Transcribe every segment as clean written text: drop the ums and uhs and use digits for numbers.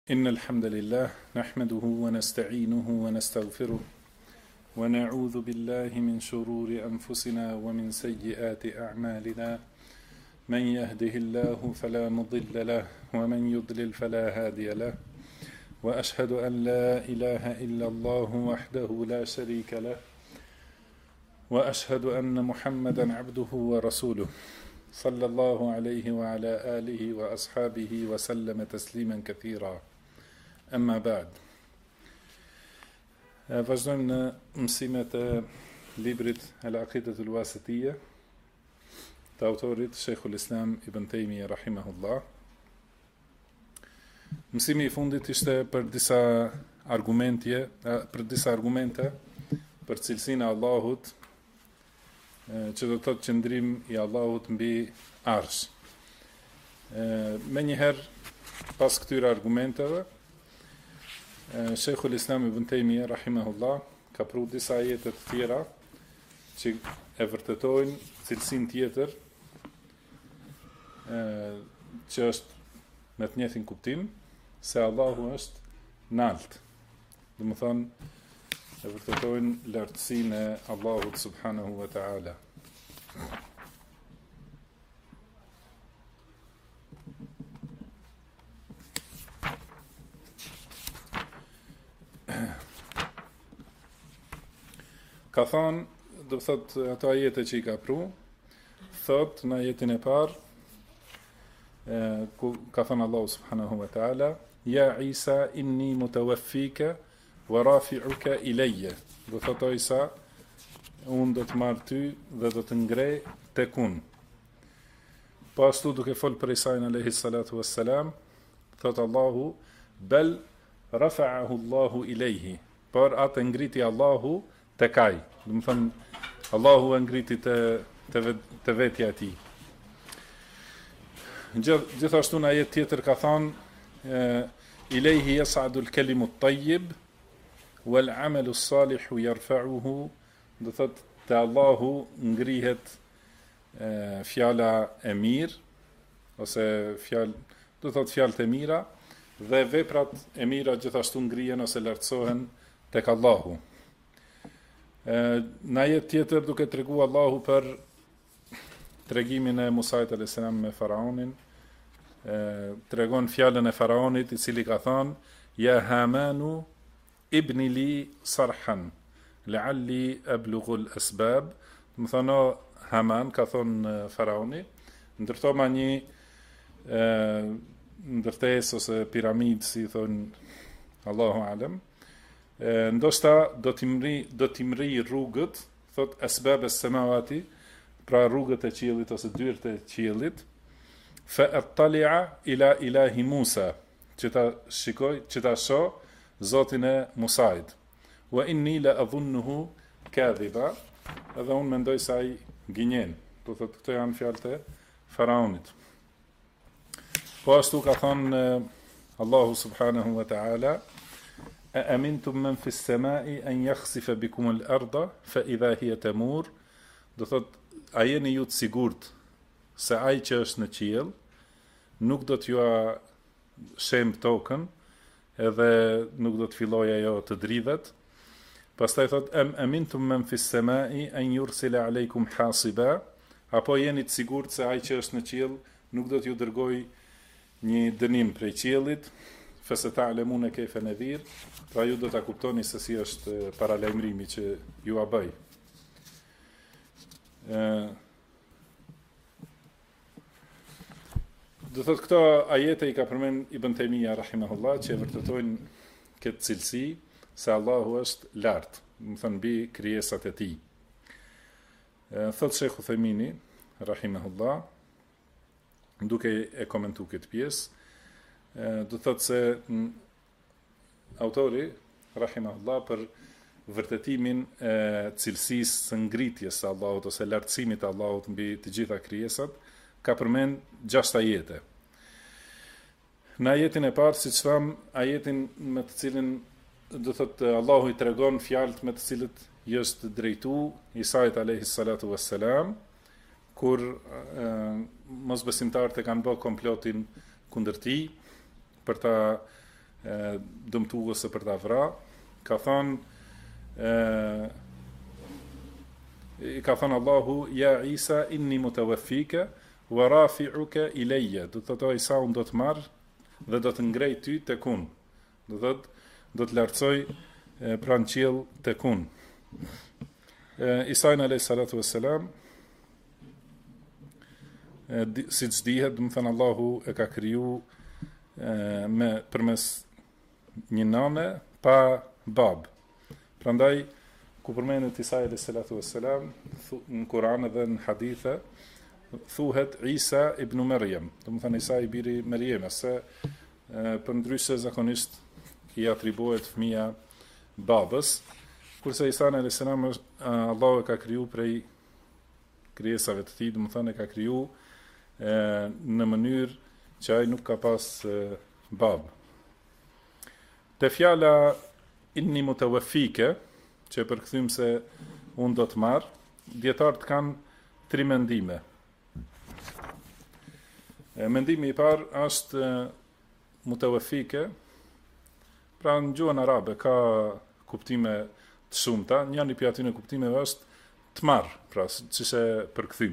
إن الحمد لله نحمده ونستعينه ونستغفره ونعوذ بالله من شرور أنفسنا ومن سيئات أعمالنا من يهده الله فلا مضل له ومن يضلل فلا هادي له وأشهد أن لا إله إلا الله وحده لا شريك له وأشهد أن محمدا عبده ورسوله صلى الله عليه وعلى آله وأصحابه وسلم تسليما كثيرا أما بعد. Vazhdojmë në mësimet e librit Al-Aqidat al-Wasitiyya të autorit Sheikhul Islam Ibn Taymiyyah rahimahullah. Mësimi i fundit ishte për disa argumente për cilësinë e Allahut, që do të thotë qëndrim i Allahut mbi arsh. Menjëherë pas këtyre argumenteve, Sheikhul Islam Ibn Taymiyyah rahimahullah ka pru disa ajete të tjera që e vërtetojnë cilësinë tjetër, që është me të njëjtin kuptim se Allahu është nalt. Do të thonë e vërtetojnë lartësinë e Allahut subhanahu wa ta'ala. Ka thonë, do të thotë ato ajete që i ka pru, thotë në ajetin e parë, ku ka thënë Allahu subhanahu wa ta'ala, ja Isa inni mutawaffika wa rafi'uka ilayya. Do thotë o Isa, unë do të marr ty dhe do të ngrej tek unë. Po ashtu duke folë për Isa'in alayhi salatu wassalam, thotë Allahu, bel rafa'ahu Allahu ilayhi. Por atë ngriti Allahu tek ai. Do të thënë Allahu e ngriti te vetja e tij. Gjithashtu në ajet tjetër ka thënë ilayhi yas'adu al-kalimu at-tayyib wal 'amalu as-salihu yarfa'uhu. Do thotë te Allahu ngrihet fjala e mirë ose do thotë fjalët e mira dhe veprat e mira gjithashtu ngrihen ose lartësohen tek Allahu. Në ajet tjetër duke treguar Allahu për tregimin e Musait alayhis salam me faraonin, tregon fjalën e faraonit i cili ka thënë ja Hamanu ibni li sarhan la'alli ablughu al-asbab. Do të thonë Haman ka thënë faraoni, ndërtoma një ndërtesë ose piramidë, si thonë Allahu alem, ndoshta do t'i mri rrugët, thot asbab as-samawati, pra rrugët e qiellit ose dyert e qiellit, fa attali'a ila ilahi Musa, që ta shikoj, që ta shoh Zotin e Musait. Wa inni la adhunnuhu kadhiba, edhe unë mendoj se ai gënjen. Do thot këto janë fjalët e faraonit. Po ashtu ka thënë Allahu subhanahu wa ta'ala, a amintum man fi s-samai an yakhsifa bikum al-ardha fa idha hiya tamur. Do thot, a jeni ju të sigurt se ai që është në qiell nuk do t'ju shem tokën edhe nuk do të fillojë ajo të dridhet. Pastaj thot am amintum man fi s-samai an yursila alaykum hasiba, apo jeni të sigurt se ai që është në qiell nuk do t'ju dërgoj një dënim prej qiellit, fese ta'lemune kejfe nadhir, pra ju do ta kuptoni se si është paralajmërimi që ju a bëj. Do thot këto ajete i ka përmend Ibn Taymiyyah rahimahullah, që e vërtetojnë këtë cilësi se Allahu është lart, do të thënë mbi krijesat e tij. Thot Sheikh Uthaymini rahimahullah, duke e komentuar këtë pjesë, do thotë se autori rahimahullah për vërtetimin e cilësisë së ngritjes së Allahut ose lartësimit të Allahut mbi të gjitha krijesat ka përmend 6 ajete. Në ajetin e parë, siç tham, ajetin me të cilin do thotë Allahu i tregon fjalët me të cilët i është drejtuar Isait alayhis salatu wassalam, kur mosbesimtarët e kanë bërë komplotin kundër tij për ta dëmtuese për ta vrarë, ka thënë Allahu ja Isa inni mutawaffika wa rafi'uka ilayya, do të thotë Isa unë do të marr dhe do të ngrej ty tek unë, do thotë do të lartësoj pranë qiell tek unë. Isa alayhi salatu wassalam, siç dihet, do të thënë Allahu e ka kriju përmes një nane pa bab. Prandaj ku përmendet Isa alayhi salatu wassalam në Kur'an dhe në hadithe thuhet Isa ibn Maryam, do të thënë Isa i biri Mariamës, se për ndryshe zakonisht i atribuohet fëmia babës, kurse Isa alayhi salam Allahu e ka kriju prej krijesave të tij, do të thënë e ka kriju në mënyrë që ai nuk ka pas babë. Te fjala inni mutawaffike, që e përkthym se unë do të marr, dietarët kanë 3 mendime. Mendimi i parë është mutawaffike, pra në gjuhën arabe ka kuptime të shumta, njëri prej atyre kuptimeve është të marr, pra siç e përkthym.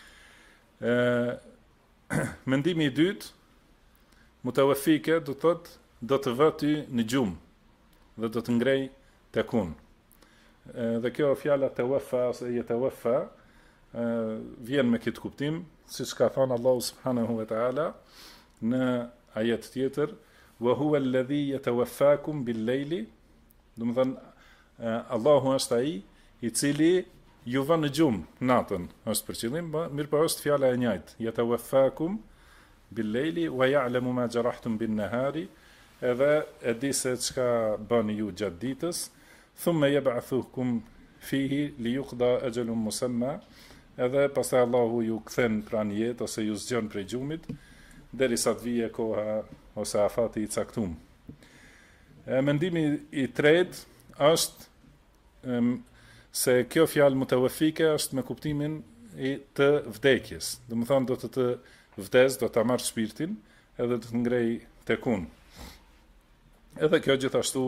Mendimi i dytë, mutawaffike do të thotë do të vë ty në gjumë dhe do të ngrej tek unë. Dhe kjo fjala tawaffa ose yatawaffa vjen me këtë kuptim, siç ka thënë Allahu subhanahu wa taala në ajet tjetër, wa huwa alladhi yatawaffakum bil-layli, do të thënë Allahu është ai i cili ju vën në gjumë natën, është për qëllim, mirë po është fjala e njëjtë, yatawaffakum bil-layli wa ya'lamu ma jarahtum bin-nahari, edhe e di se çka bëni ju gjatë ditës, thumma yab'athukum fihi li yuqda ajalun musamma, edhe pastaj Allahu ju kthen pranë jetë ose ju zgjon prej gjumit derisa të vijë koha ose afati i caktuar. Mendimi i tretë është se kjo fjalë mutawaffike është me kuptimin të vdekjes. Do të thonë do të vdes, do ta marr shpirtin edhe do të ngrej tek unë. Edhe kjo gjithashtu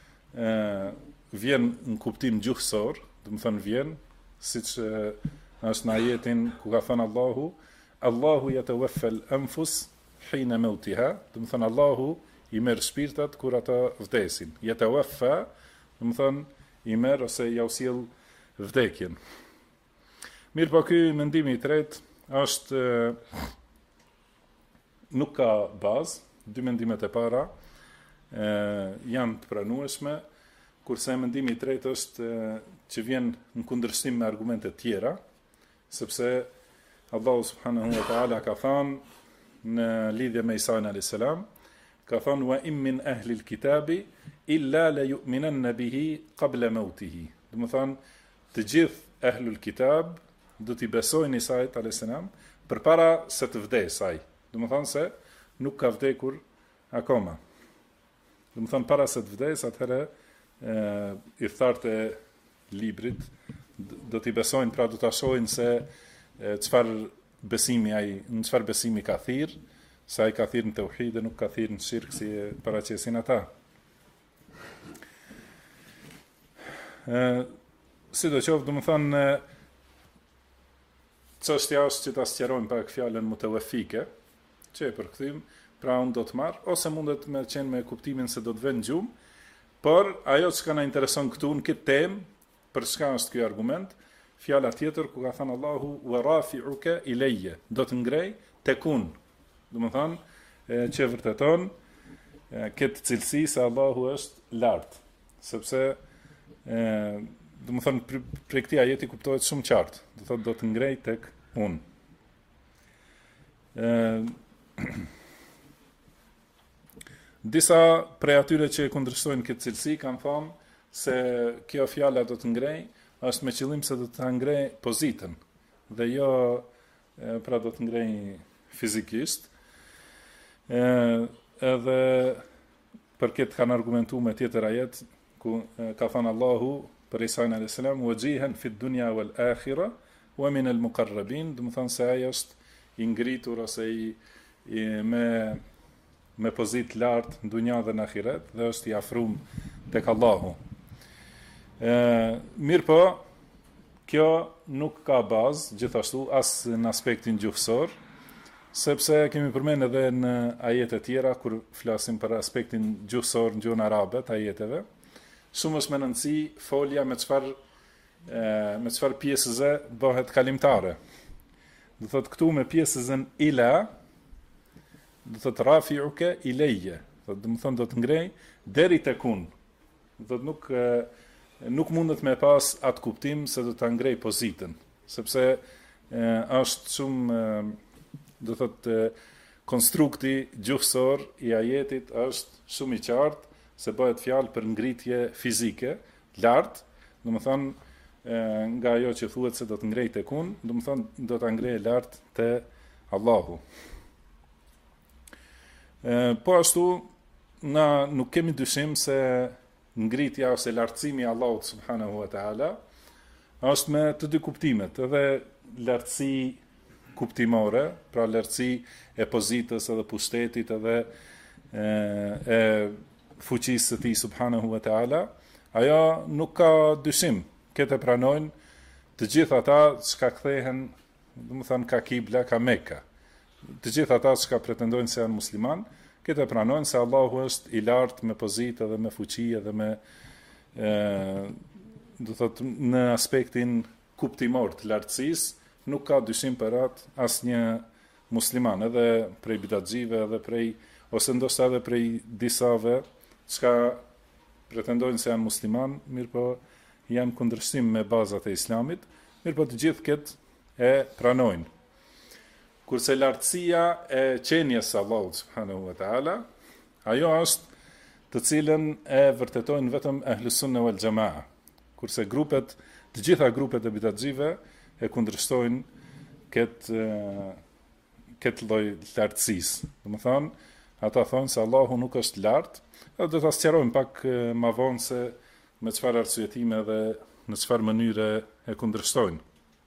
vjen në kuptim gjuhësor, do të thonë vjen siç është në ajetin ku ka thënë Allahu yatawaffa al-anfus hina mautiha, do të thonë Allahu i merr shpirtat kur ata vdesin. Yatawaffa, do të thonë i merr ose ja u sjell vdekjen. Mirë po ky mendimi i tretë është nuk ka bazë, 2 mendimet e para janë të pranueshme, kurse mendimi i tretë është që vjen në kundërshtim me argumente tjera, sepse Allahu subhanahu wa taala ka thënë në lidhje me Isa alayhis salam, ka thënë wa in min ahli al-kitabi illa la yu'minanna bihi qabla mautihi. Do të thonë të gjithë ahlul kitab do t'i besojnë Isait alayhis salam përpara se të vdesë ai. Do të thonë se nuk ka vdekur akoma. Do të thonë para se të vdesë, atëherë i thartë e librit do t'i besojnë, pra do t'a shohin se çfarë besimi ai, në çfarë besimi ka thirr, se ai ka thirr në tauhid dhe nuk ka thirr në shirk si paraqesin ata. Sidoqoftë, do të thonë çështja është që ta sqarojmë pak fjalën mutawaffike, që e përkthym, pra unë do të marr, ose mundet me qenë me kuptimin se do të vënë gjumë, por ajo që na intereson këtu në këtë temë, për çka është ky argument, fjala tjetër ku ka thënë Allahu wa rafi'uka ilayya, do të ngrej tek unë. Do të thonë që vërteton këtë cilësi se Allahu është lart, sepse do të thonë për këtë ajeti kuptohet shumë qartë, do thotë do të ngrej tek unë. Disa prej atyre që kundërshtojnë këtë cilësi kanë thënë se kjo fjala do të ngrej është me qëllim se do të ngrej pozitën dhe jo pra do të ngrej fizikisht. Edhe për këtë kanë argumentuar me tjetër ajet ku ka thënë Allahu për Isa alayhis salam wajihan fi dunya wal akhirah wa min al muqarrabin, do të thonë se ai është i ngritur ose me me pozitë lartë në dunja dhe në ahiret dhe është i afrum tek Allahu. Mirë po, kjo nuk ka bazë gjithashtu as në aspektin gjuhësor, sepse kemi përmend edhe në ajete tjera kur flasim për aspektin gjuhësor në gjuhën arabe të ajeteve, shumë është me nëndësi folja me çfarë pjesëze bëhet kalimtare. Do thot këtu me pjesëzën ila, do thot rafi'uke ileje, do të thonë do të ngrej deri tek unë. Do thot nuk mundet me pas atë kuptim se do ta ngrej pozitën, sepse është shumë do thot konstrukti gjuhësor i ajetit është shumë i qartë se bëhet fjalë për ngritje fizike lart, do të thonë nga ajo që thuhet se do të ngrej tek unë, do të thonë do ta ngrej lart te Allahu. Po ashtu na nuk kemi dyshim se ngritja ose lartësimi i Allahut subhanahu wa taala është me të dy kuptimet, edhe lartësi kuptimore, pra lartësi e pozitës edhe pushtetit edhe e fuqisë së tij subhanahu wa taala, ajo nuk ka dyshim, këtë pranojnë të gjithë ata që kthehen, domethënë ka kibla, ka Mekka. Të gjithë ata që pretendojnë se janë musliman, këtë pranojnë se Allahu është i lartë me pozitë edhe me fuqi edhe me do thotë në aspektin kuptimor të lartësisë, nuk ka dyshim për atë asnjë musliman, edhe prej bidatxive, edhe prej ose ndoshta edhe prej disave që pretendojnë se janë musliman, mirë po janë kundërshtim me bazat e islamit, mirë po të gjithë këtë e pranojnë. Kurse lartësia e qenjes së Allahut subhanahu wa taala, ajo është të cilën e vërtetojnë vetëm Ahlus Sunne wal Jamaa, kurse të gjitha grupet e bidatxive e kundërshtojnë këtë lloj lartësisë. Domethënë, ata thonë se Allahu nuk është lart, dhe do ta sqarojmë pak më vonë se me çfarë arsyetime dhe në çfarë mënyre e kundërshtojnë.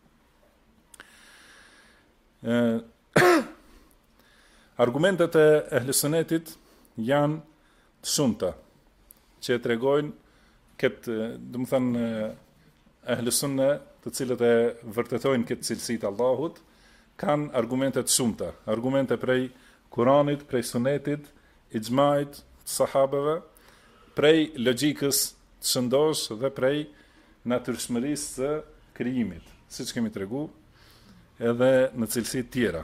Argumentet e ehlusunetit janë të shumta që tregojnë këtë, domethënë ehlusunne të cilët e vërtetojnë këtë cilësi të Allahut, kanë argumente të shumta, argumente prej Kuranit, prej Sunetit, ixhmait të sahabeve, prej logjikës të shëndosh dhe prej natyrshmërisë së krijimit, siç kemi treguar edhe në cilësi të tjera.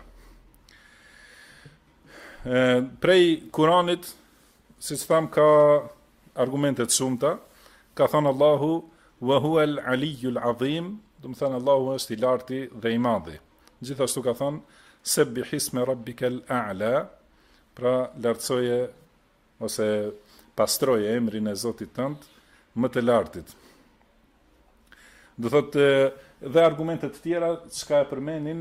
Prej Kuranit, siç tham, ka argumente të shumta, ka thënë Allahu wa huwa al-aliyyul azim, do të thënë Allahu është i larti dhe i madhi. Gjithashtu ka thënë sebbih isme rabbikal a'la, pra lartësoje ose pastroje emrin e Zotit tënd më të lartit. Do thotë dhe argumente të tjera çka e përmendin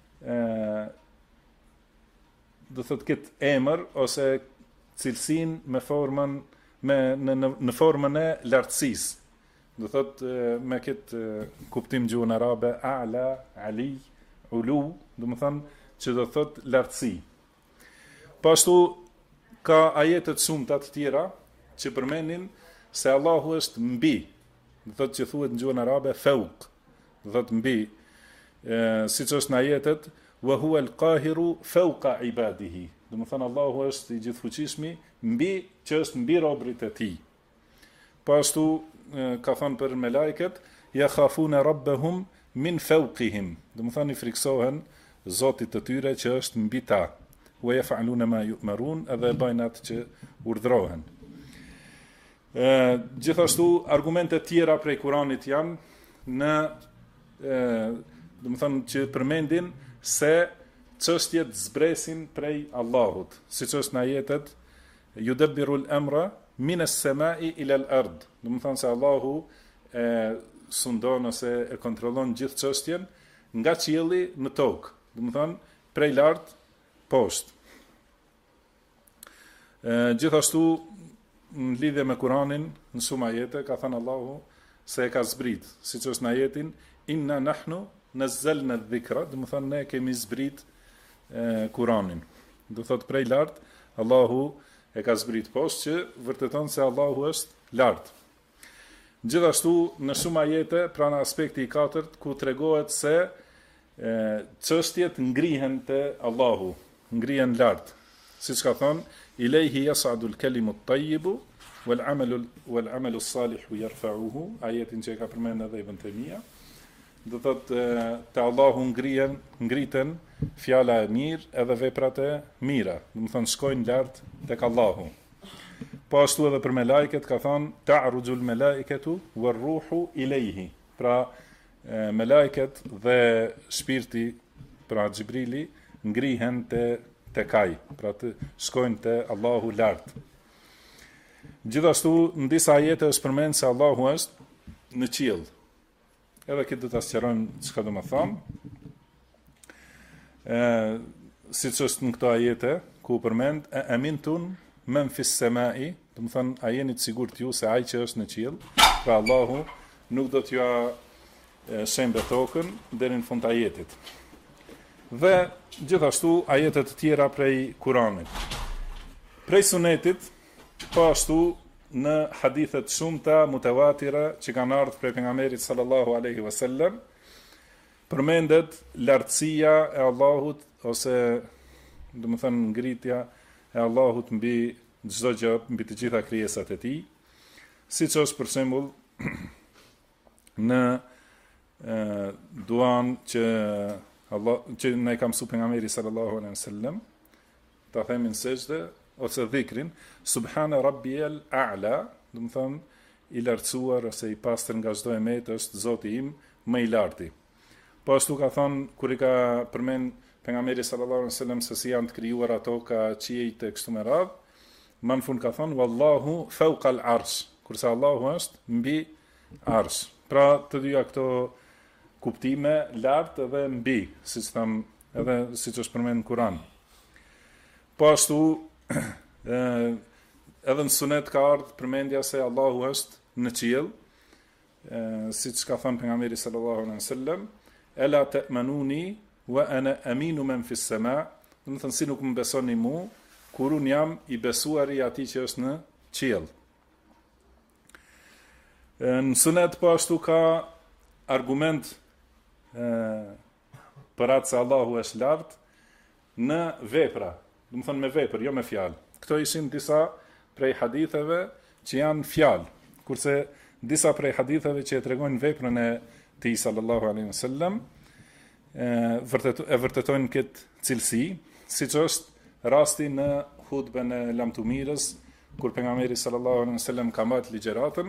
do thotë këtë emër ose cilësinë me formën në formën e lartësisë. Do thotë me këtë kuptim gjuhën arabe a'la, ali, ulu, do të thonë që do thotë lartësi. Pashtu ka ajete të shumta të tjera që përmendin se Allahu është mbi, do thotë që thuhet në gjuhën arabe fawq, do thotë mbi, siç është në ajetet wa huwa al-qahiru fawqa ibadihi. Do të thonë Allahu është i gjithfuqishëm mbi, që është mbi robërit e tij. Pashtu ka thënë për me lajket, ja khafuna rabbahum min fawqihim, do të thonë i friksohen Zotit të tyre që është mbi ta, wa yaf'aluna ma yu'marun, edhe bëjnë atë që urdhrohen. Gjithashtu argumente tjera prej Kuranit janë në do të thonë që përmendin se çështjet zbresin prej Allahut, siç është në ajetet yudabbirul amra min as-sama'i ila al-ard. Do të thonë se Allahu e sundon ose e kontrollon gjithë çështjen nga qielli në tokë, do të thonë prej lart poshtë. Gjithashtu në lidhje me Kuranin, në shumë ajete ka thënë Allahu se e ka zbrit, siç është në ajetin inna nahnu nazzalna dhikra, do të thonë ne kemi zbrit Kuranin. Do thotë prej lart Allahu e ka zbrit poshtë, që vërteton se Allahu është lart. Gjithashtu në shumë ajete, pra në aspekti i katërt, ku tregohet se çështjet ngrihen te Allahu, ngrihen lart. Siç ka thënë, ilayhi yas'adu al-kalimu at-tayyibu wal-'amalu as-salihu yarfa'uhu, ajetin që e ka përmendur edhe Ibn Taymija. Do thotë te Allahu ngriten fjala e mirë edhe veprat e mira, do të thonë shkojnë lart tek Allahu. Po ashtu edhe për melajket ka thënë ta'rujul malaikatu war-ruhu ilayhi. Pra melajket dhe shpirti, pra Xhibrili, ngrihen te kaj, pra të shkojnë te Allahu lart. Gjithashtu në disa ajete është përmend se Allahu është në qiell. Edhe këtë do ta sqarojmë çka do të thonë. Siç është në këto ajete ku përmend amintun men fis samai, do të thonë a jeni të sigurt ju se ai që është në qiell, pra Allahu nuk do t'ju shembe tokën deri në fund të ajetit. Dhe gjithashtu ajetet të tjera prej Kuranit. Prej sunetit, po ashtu në hadithet shumëta mutawatira që kanë ardhur prej pejgamberit sallallahu alaihi wasallam, përmendet lartësia e Allahut ose do të thënë ngritja e Allahut mbi çdo gjë, mbi të gjitha krijesat e tij, siç është për shembull në duan që ne ka mësuar pejgamberi sallallahu alaihi wasallam, ta themin sejdë ose dhikrin subhana rabbiyal a'la, do të thonë i lartësuar ose i pastër nga çdo emet është Zoti im më i larti. Po ashtu ka thonë kur i ka përmend pejgamberi sallallahu alaihi wasallam se si janë të krijuar ato ka qiejt e kështu me radhë, më në fund ka thonë wallahu fawqa al-arsh, kurse Allahu është mbi arsh. Pra të dyja këto kuptime lart edhe mbi, siç tham, edhe siç është përmendur në Kur'an. Po ashtu edhe në sunet ka ardhur përmendja se Allahu është në qiell, siç ka thënë pejgamberi sallallahu alaihi wasallam, ela ta'manuni wa ana aminu man fi as-sama, do të thënë si nuk më besoni mu, kur un jam i besuar i atij që është në qiell. Në sunet po ashtu ka argument për atë se Allahu është lart në vepra, do të thënë me vepër, jo me fjalë. Këto ishin disa prej haditheve që janë fjalë, kurse disa prej haditheve që e tregojnë veprën e tij sallallahu alaihi wasallam vërtetojnë këtë cilësi, siç është rasti në hutben e lamtumirës, kur pejgamberi sallallahu alaihi wasallam ka marrë ligjëratën,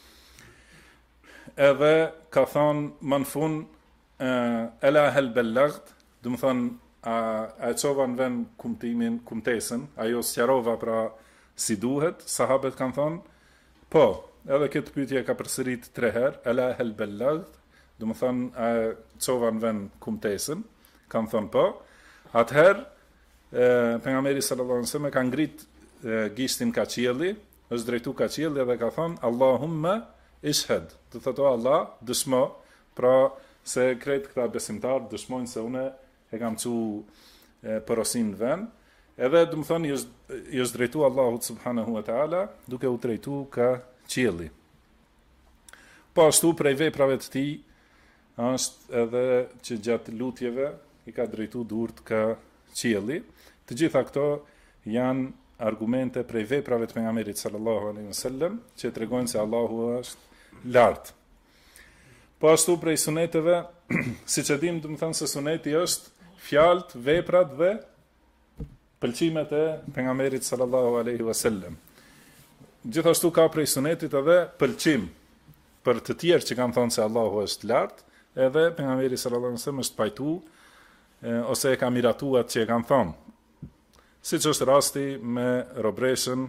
edhe ka thonë më në fund ela hel bellagt, do të thonë a çova në vend kumtimin, kumtesën, ajo sqarova pra si duhet. Sahabët kanë thonë po, edhe këtë pyetje ka përsërit 3 herë, ela hel bellagt, do të thonë a çova në vend kumtesën, kanë thonë po. Atëherë pejgamberi sallallahu alaihi wasallam ka ngrit gishtin ka qielli, është drejtu ka qielli dhe ka thonë Allahumma ishhad, do thotë Allah dëshmo, pra se krejt këta besimtar dëshmojnë se une e kam çu porosin në vend, edhe do të thonë i është drejtu Allahut subhanahu wa taala duke u drejtu ka qielli. Po ashtu prej veprave të tij është edhe që gjatë lutjeve i ka drejtu durt ka qielli. Të gjitha këto janë argumente prej veprave të pejgamberit sallallahu alaihi wasallam që tregojnë se Allahu është lart. Po ashtu prej suneteve, siç e dim, do të thënë se suneti është fjalët, veprat dhe pëlqimet e pejgamberit sallallahu alaihi wasallam. Gjithashtu ka prej sunetit edhe pëlqim për të tjerë që kanë thënë se Allahu është lart, edhe pejgamberi sallallahu alaihi wasallam është pajtu ose e ka miratuar atë që e kanë thënë. Siç është rasti me robreshën,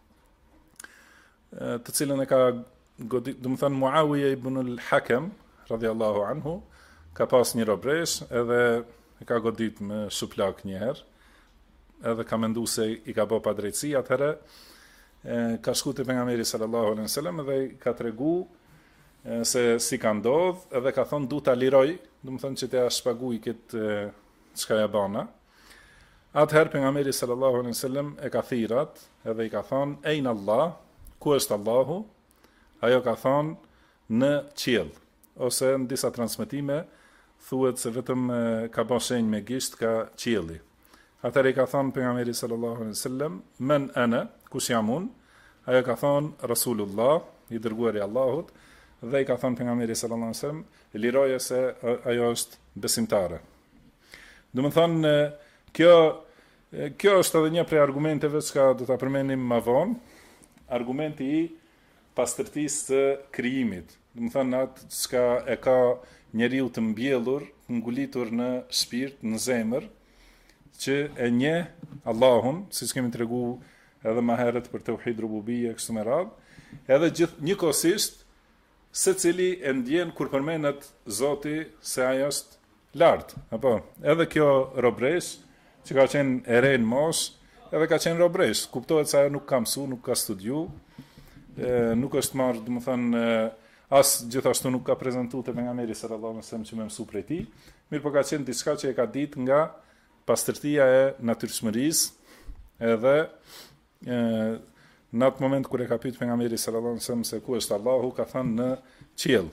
të cilën e ka godit, do të thënë Muawiya ibn al-Hakam radhiyallahu anhu, ka pas një robresh edhe e ka godit me shuplak një herë, edhe ka mendu se i ka bë padrejtësi, atëherë ka shku te pejgamberi sallallahu alaihi wasallam dhe ka tregu se si ka ndodh, edhe ka thonë du ta liroj, do të thënë që t'ja shpaguj këtë çka ja bana. Atëherë pejgamberi sallallahu alaihi wasallam e ka thirat, edhe i ka thonë, "Ejnë Allah, ku është Allahu?" Ajo ka thonë, "Në qiell." Ose në disa transmetime thuhet se vetëm ka bërë shenjë me gisht ka qielli. Atëherë i ka thonë pejgamberi sallallahu alaihi wasallam, "Men ana, kush jam unë?" Ajo ka thonë, "Rasulullah, i dërguari i Allahut." Dhe i ka thonë pejgamberi sallallahu alaihi wasallam, "Liroje se ajo është besimtare." Do të thonë, kjo është edhe një prej argumenteve që do ta përmendim më vonë, argumenti i pastërtisë së krijimit. Do të thonë atë çka e ka njeriu të mbjellur, ngulitur në shpirt, në zemër, që e njeh Allahun, siç kemi treguar edhe më herët për tauhid rububie kështu me radhë, edhe njëkohësisht secili e ndjen kur përmendet Zoti se ai është lart. Apo, edhe kjo robresh që ka qenë e re në mosh, edhe ka qenë robresh, kuptohet se ajo nuk ka mësu, nuk ka studiu, nuk është marrë, do të thënë, as gjithashtu nuk ka prezantuar te pejgamberi sallallahu alaihi wasallam që më mësu prej tij, mirë po ka qenë diçka që e ka ditë nga pastërtia e natyrshmërisë, edhe në atë moment kur e ka pyet pejgamberi sallallahu alaihi wasallam se ku është Allahu, ka thënë në qiell.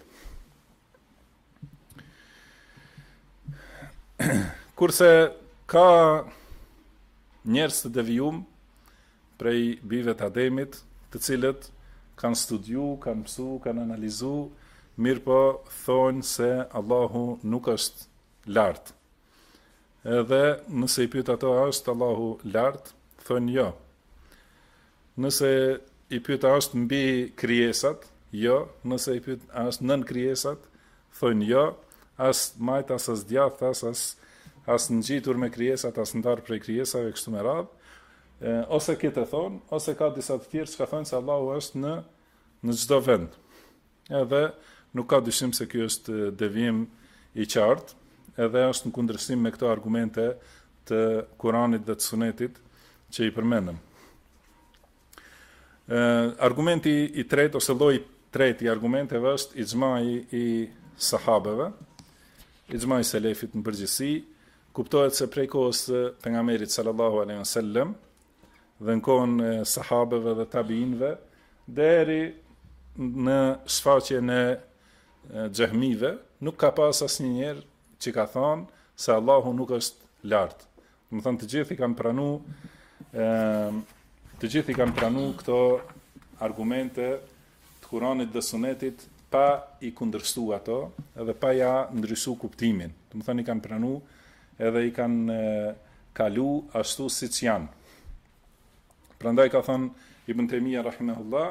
Kurse ka njerëz të devijum prej bijve të Ademit, të cilët kanë studiu, kanë mësu, kanë analizu, mirë po thonë se Allahu nuk është lart. Edhe nëse i pyet ato, a është Allahu lart? Thonë jo. Nëse i pyet a është mbi krijesat? Jo. Nëse i pyet a është nën krijesat? Thonë jo. As majt, as djath, as ngjitur me krijesat, as ndar prej krijesave kështu me radhë. Ose këtë thonë, ose ka disa të tjerë që ka thonë se Allahu është në çdo vend. Edhe nuk ka dyshim se ky është devijim i qartë, edhe është në kundërshtim me këto argumente të Kuranit dhe të Sunetit që i përmendëm. Argumenti i tretë ose lloji i tretë i argumenteve është ixhmai i sahabeve, ixhmai i selefit në përgjithësi, kuptohet se prej kohës së pejgamberit sallallahu alaihi wasallam dhe në kohën e sahabeve dhe tabiinëve deri në shfaqjen e xehmive nuk ka pas asnjëherë që ka thonë se Allahu nuk është lart. Do të thonë të gjithë i kanë pranu këto argumente të Kuranit dhe Sunetit pa i kundërshtu ato edhe pa ja ndryshu kuptimin. Do të thonë i kanë pranu edhe i kanë kalu ashtu siç janë. Prandaj ka thënë Ibn Taymija rahimahullah,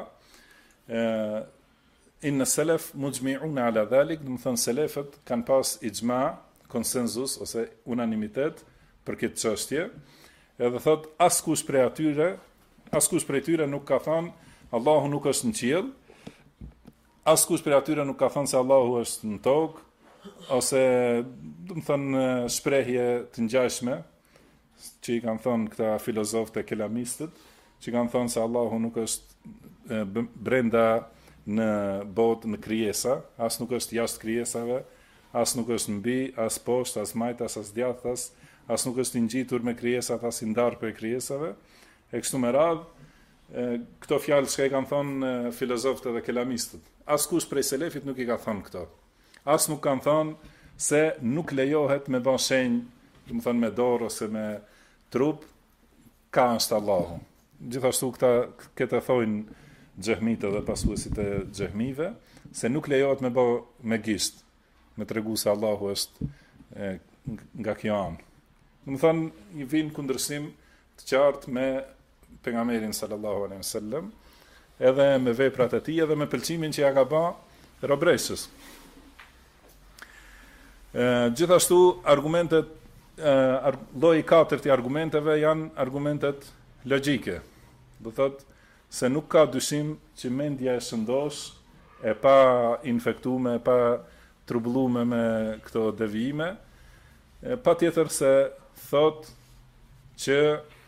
inna salaf mujmi'un ala dhalik, do të thonë selefët kanë pas ixhma, konsenzus ose unanimitet për këtë çështje, edhe thot askush prej tyre nuk ka thënë Allahu nuk është në qiell, askush prej atyre nuk ka thënë se Allahu është në tokë, ose do të thonë shprehje të ngjashme që i kanë thënë këta filozofët e kelamistët, që kanë thënë se Allahu nuk është brenda në botë, në krijesa, as nuk është jashtë krijesave, as nuk është mbi, as poshtë, as majt, as djath, as nuk është i ngjitur me krijesat, as i ndarë për krijesave. E kështu me radhë, këto fjalë që i kanë thënë filozofët dhe kelamistët. Askush prej selefit nuk i ka thënë këto. As nuk kanë thënë se nuk lejohet me bën shenjë, do të thonë me dorë ose me trup, ka është Allahu. Gjithashtu këta thojnë xehmitë dhe pasuesit e xehmive, se nuk lejohet me bë me gisht, me tregu se Allahu është nga kjo anë. Do të thonë, i vin kundërshtim të qartë me pejgamberin sallallahu alaihi wasallam, edhe me veprat e tij, edhe me pëlqimin që ja ka bërë robreshës. Gjithashtu argumentet, lloji i katërt i argumenteve janë argumentet logjike. Do thotë se nuk ka dyshim që mendja e shëndosh e pa infektuar, pa trubulluar me këto devijime, patjetër se thot që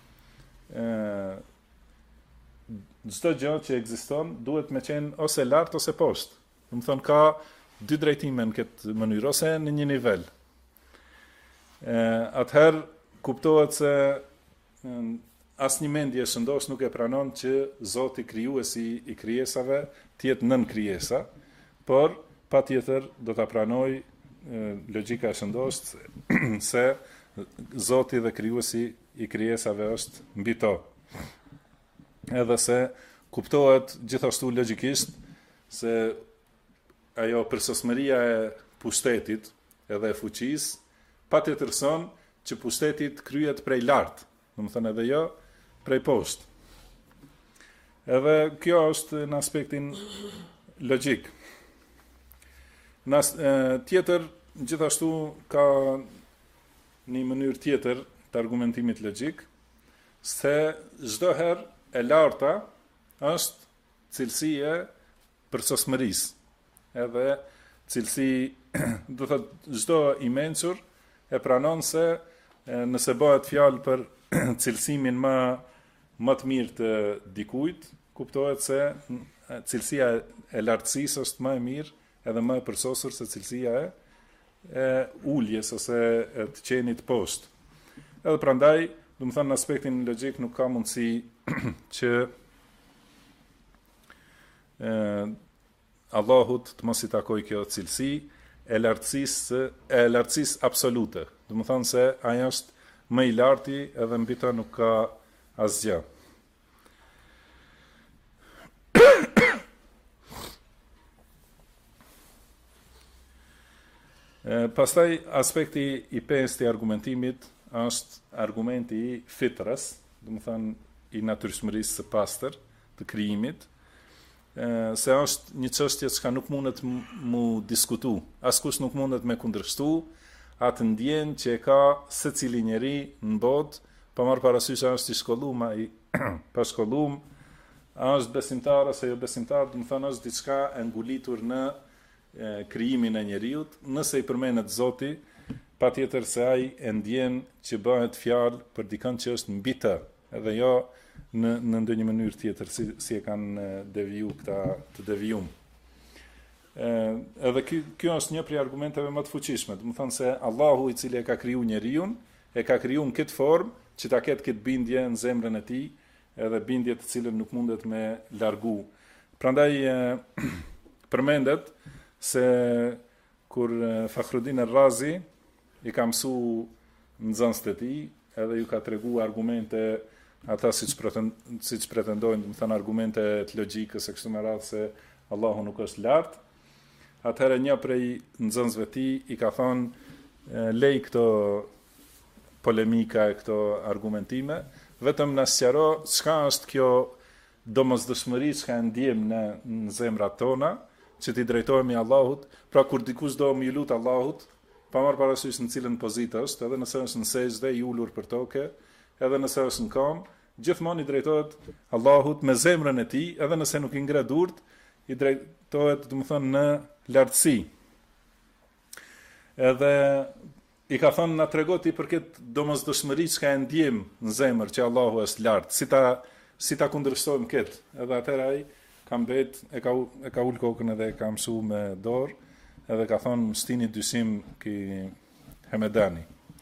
çdo gjë që ekziston duhet me qenë ose lart ose poshtë. Do të thonë ka dy drejtime në këtë mënyrë ose në një nivel. Atëherë kuptohet se asnjë mendje shëndosh nuk e pranon që Zoti krijuesi i krijesave të jetë nën krijesa, por patjetër do ta pranoj logjika e shëndosh se Zoti dhe krijuesi i krijesave është mbi to. Edhe se kuptohet gjithashtu logjikisht se ajo përsosmëria e pushtetit edhe e fuqisë patjetër son që pushtetit kryhet prej lart, domethënë edhe jo prej poshtë. Edhe kjo është në aspektin logjik. Tjetër, gjithashtu ka një mënyrë tjetër të argumentimit logjik, se çdo herë e larta është cilësi e përsosmërisë. Edhe cilësi, do thotë çdo i mençur e pranon se nëse bëhet fjalë për cilësimin më të mirë të dikujt, kuptohet se cilësia e lartësisë është më e mirë edhe më e përsosur se cilësia e uljes ose e të qenit poshtë. Edhe prandaj, do të thënë në aspektin logjik nuk ka mundësi që Allahut të mos i takoj kjo cilësi e lartësisë absolute. Do të thënë se ai është më i larti edhe mbi ta nuk ka asgjë. Pastaj aspekti i pestë i argumentimit është argumenti i fitrës, do të thënë i natyrshmërisë së pastër të krijimit, se është një çështje që nuk mundet mu diskutu. Askush nuk mundet me kundërshtu atë ndjenjë që e ka secili njeri në botë, pa marrë parasysh a është i shkollum, pa shkollum, a është besimtar ose jo besimtar, do të thënë është diçka e ngulitur në krijimin e njeriut. Nëse i përmenet Zoti, patjetër se ai e ndjen që bëhet fjalë për dikën që është mbi të, edhe jo në ndonjë mënyrë tjetër si e kanë deviju këta të devijum. Edhe kjo është një prej argumenteve më të fuqishme, do të thonë se Allahu i cili e ka kriju njeriun, e ka kriju në këtë formë që ta ketë këtë bindje në zemrën e tij, edhe bindje të cilën nuk mundet me largu. Prandaj përmendet se kur Fakhruddin al-Razi i ka mësu nxënësit e tij, edhe ju ka tregu argumente ata siç pretendojnë, do të thënë argumente të logjikës e kështu me radhë se Allahu nuk është lart. Atëherë një prej nxënësve të tij i ka thonë lej këto polemika e këto argumentime, vetëm na sqaro çka është kjo domosdoshmëri që ndjem në zemrat tona, që t'i drejtohemi Allahut. Pra kur dikush do më lut Allahut, pa marrë parasysh në cilën pozitë është, edhe nëse është në sejdë i ulur për tokë, edhe nëse është në kam, gjithmonë i drejtohet Allahut me zemrën e tij, edhe nëse nuk i ngre durt, i drejtohet, do të thonë, në lartësi. Edhe i ka thënë na tregoti për këtë domosdoshmëri që e ndjem në zemër që Allahu është lart, si ta kundërshtojmë këtë. Edhe atëherë ai ka mbet, e ka ul kokën edhe e ka mësu me dorë, edhe ka thonë mstini dyshim ki Hemedani.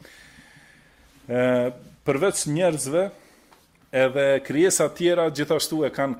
Përveç njerëzve, edhe krijesa tjera gjithashtu e kanë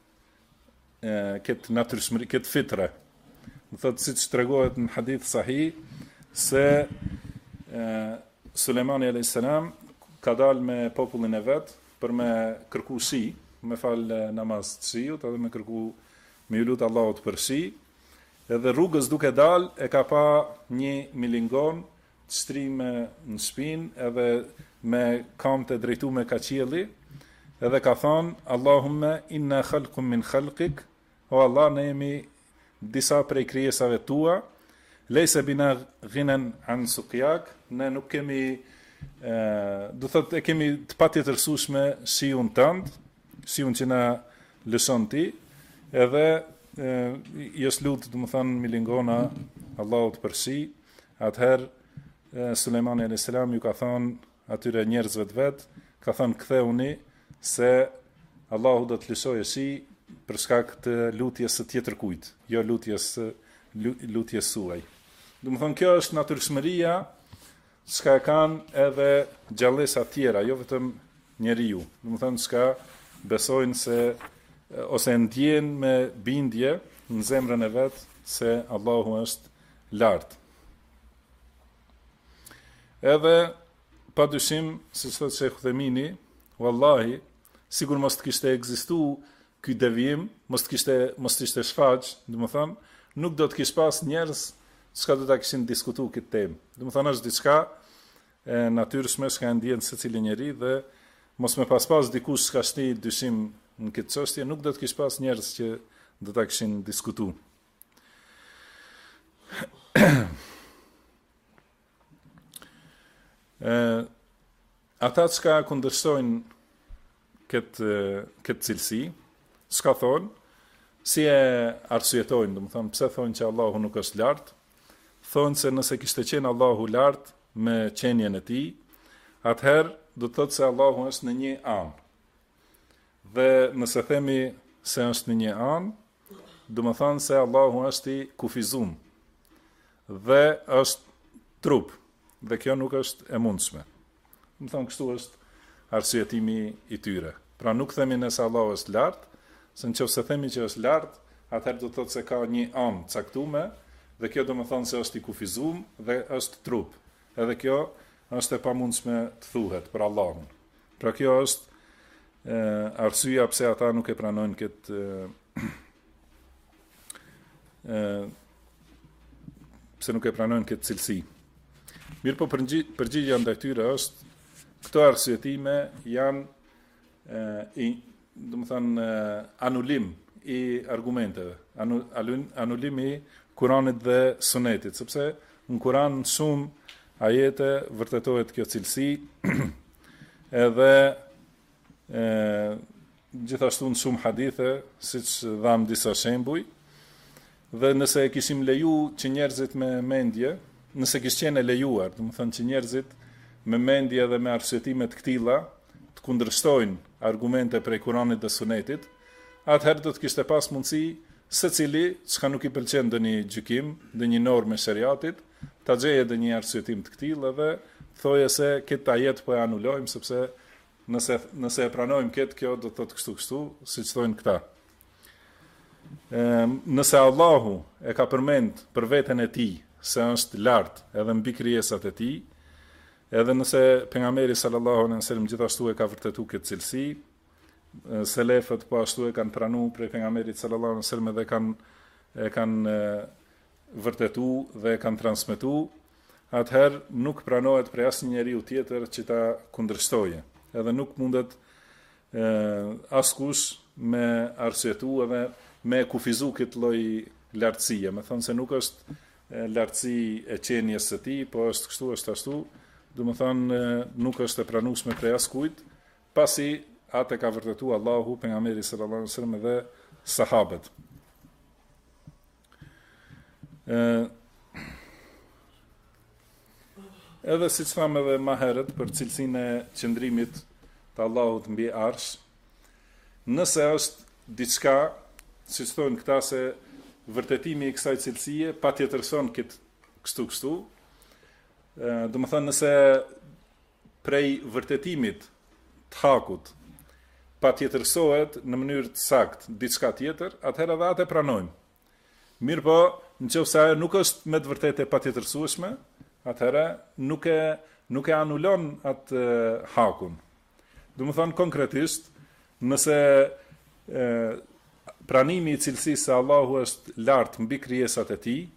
këtë natyrshmëri, këtë fitre. Më thotë siç tregohet në hadith sahih se Sulejmani a.s. ka dalë me popullin e vet për me kërku shi, me falë namaz të shiut, edhe me kërku me ju lutë Allahut për shi, edhe rrugës duke dalë e ka pa një milingon të shtrime në shpinë, edhe me kam të drejtu me ka qielli, edhe ka thonë, Allahumme inna khalqum min khalqik, o Allah, ne jemi disa prej krijesave tua, lejse bina ghinen anë sukjak, ne nuk kemi, do thot e kemi të patjetërsueshme shiun tënd, shiun që na lëshon ti, edhe jes lutë, do më thënë, milingona Allahut për shi. Atëherë Sulejmani a.s. ju ka thonë atyre njerëzve të vet, ka thonë ktheuni se Allahu do të lëshojë shi për shkak të lutjes së tjetër kujt, jo lutjes suaj. Do më thonë, kjo është natyrshmëria s'ka kanë edhe gjallësa tjera, jo vetëm njeriu. Domethënë s'ka besojnë se ose ndjen me bindje në zemrën e vet se Allahu është lart. Edhe pa dyshim, si që thotë Shekhu Themini, wallahi, sigur mos të kishte ekzistu ky devijim, mos të ishte shfaq, domethënë, nuk do të kish pas njerëz çka do ta kishin diskutuar këtë temë. Domethënë është diçka e natyrshme që ka ndjen secili njeri dhe mos me pas dikush që ka shti dyshim në këtë çështje, nuk do të kish pas njerëz që do ta kishin diskutuar. Ata që ka kundërshtojnë këtë cilësi, s'ka thonë, si e arsyetojnë, dhe më thonë, pse thonë që Allahu nuk është lartë, thonë se nëse kishte qenë Allahu lartë me qenjen e ti, atëherë do të thotë se Allahu është në një anë. Dhe nëse themi se është në një anë, do më thonë se Allahu është i kufizum, dhe është trup, dhe kjo nuk është e mundshme. Më thonë, kështu është arsyetimi i tyre. Pra nuk themi nëse Allahu është lartë, se nëse themi që është lartë, atëherë do të thotë se ka një anë caktuar, dhe kjo do të thonë se është i kufizuar dhe është trup. Edhe kjo është e pamundshme të thuhet për Allahun. Pra kjo është arsyeja pse ata nuk e pranojnë këtë pse nuk e pranojnë këtë cilësi. Mirë po përgjigjja ndaj tyre është këto arsyetime janë anulim i argumenteve, anulim i Kuranit dhe Sunetit, sepse në Kuran shumë ajete vërtetohet kjo cilësi, edhe gjithashtu në shumë hadithe, siç dham disa shembuj, dhe nëse kishim leju që njerëzit me mendje, nëse kishte qenë lejuar, do të thonë që njerëzit me mendje dhe me arsyetime të këtilla të kundërshtojnë argumente prej Kuranit dhe Sunetit, atëherë do të kishte pas mundësi secili çka nuk i pëlqen ndonjë gjykim, ndonjë normë e shariatit, ta xheje ndonjë arsyetim të këtillë dhe thoje se këtë ajet po e anulojmë sepse nëse e pranojmë këtë, kjo do të thotë kështu, siç thonë këta. Nëse Allahu e ka përmend për veten e tij se është lart edhe mbi krijesat e tij, edhe nëse pejgamberi sallallahu alaihi wasallam gjithashtu e ka vërtetuar këtë cilësi, selefët po ashtu e kanë pranuar prej pejgamberit sallallahu alaihi wasallam dhe kanë vërtetuar dhe kanë transmetuar, atëherë nuk pranohet prej asnjë njeriu tjetër që ta kundërshtojë. Edhe nuk mundet askush me arsyetu edhe me kufizu këtë lloj lartësie, me thonë se nuk është lartësi e qenjes së tij, po është kështu, është ashtu, do të thonë nuk është e pranueshme prej askujt, pasi atë ka vërtetuar Allahu, pejgamberi sallallahu alaihi wasallam dhe sahabët. Edhe si që thamë edhe ma herët për cilësinë e qëndrimit të Allahut mbi arsh, nëse është diçka, si që thonë këta se vërtetimi i kësaj cilësie, pa tjetërson këtë kështu, do më thonë nëse prej vërtetimit të hakut, pa tjetërsohet në mënyrë të sakt diçka tjetër, atëherë edhe atë e pranojmë. Mirë po, nëse ajo nuk është me të vërtetë e pa tjetërsueshme, atëherë nuk e anulon atë hakun. Do më thonë konkretisht, nëse pranimi i cilësisë se Allahu është lartë mbi krijesat e tij,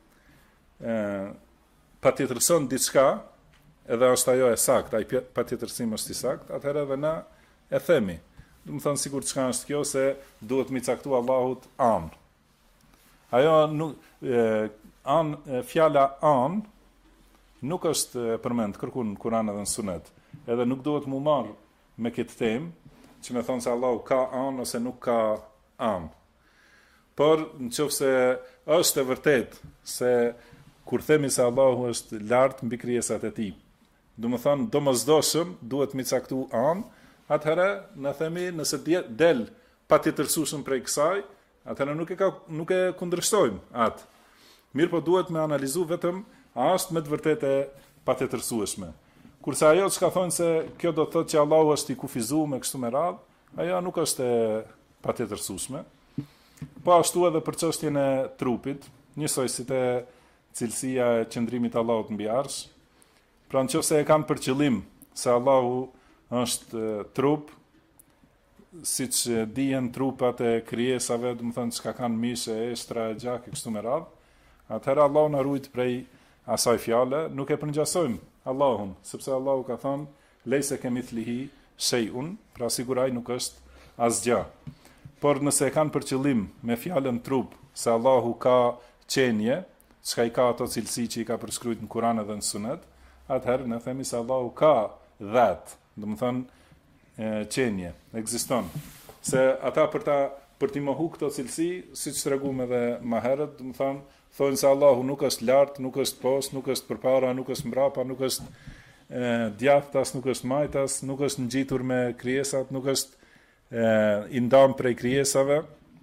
patjetërson diçka, edhe është ajo e saktë, ai patjetërsim është i saktë, atëherë edhe na e themi. Do më thonë sigur çka është kjo se duhet mi caktua Allahut anë. Ajo nuk fjala anë nuk është përmend kërkun në Kur'an edhe në Sunet. Edhe nuk duhet mu marr me këtë temë, që me thonë se Allahu ka anë ose nuk ka anë. Por nëse është e vërtet se kur themi se Allahu është lart mbi krijesat e tij, do të thonë domosdoshëm duhet mi caktu anë, atëherë në themi nëse del patjetërsueshëm prej kësaj, atëherë nuk e kundërshtojmë atë. Mirë po duhet me analizu vetëm a është me të vërtetë patjetërsueshme. Kurse ajo që ka thonë se kjo do të thotë që Allahu është i kufizuar me kështu me radhë, ajo nuk është e patjetërsueshme. Po ashtu edhe për çështjen e trupit, njësoj si te cilësia e qëndrimit Allahut mbi arsh. Pra nëse e kanë për qëllim se Allahu është trup, siç dihen trupat e krijesave, do të thonë çka kanë mishe, eshtra, gjak e kështu me radhë, atëherë Allahu na ruajt prej asaj fjale, nuk e përngjasojmë Allahun, sepse Allahu ka thënë lejse kemithlihi shay'un, pra siguraj nuk është asgjë. Por nëse e kanë për qëllim me fjalën trup se Allahu ka qenje, çka i ka ato cilësi që i ka përshkruajtur në Kur'an dhe në Sunet, atëherë ne themi se Allahu ka dhat, do të thonë qenje, ekziston. Se ata për t'i mohu këto cilësi, siç treguam edhe më herët, do të thonë se Allahu nuk është lart, nuk është poshtë, nuk është përpara, nuk është mbrapa, nuk është djathtas, nuk është majtas, nuk është ngjitur me krijesat, nuk është i ndam prej krijesave.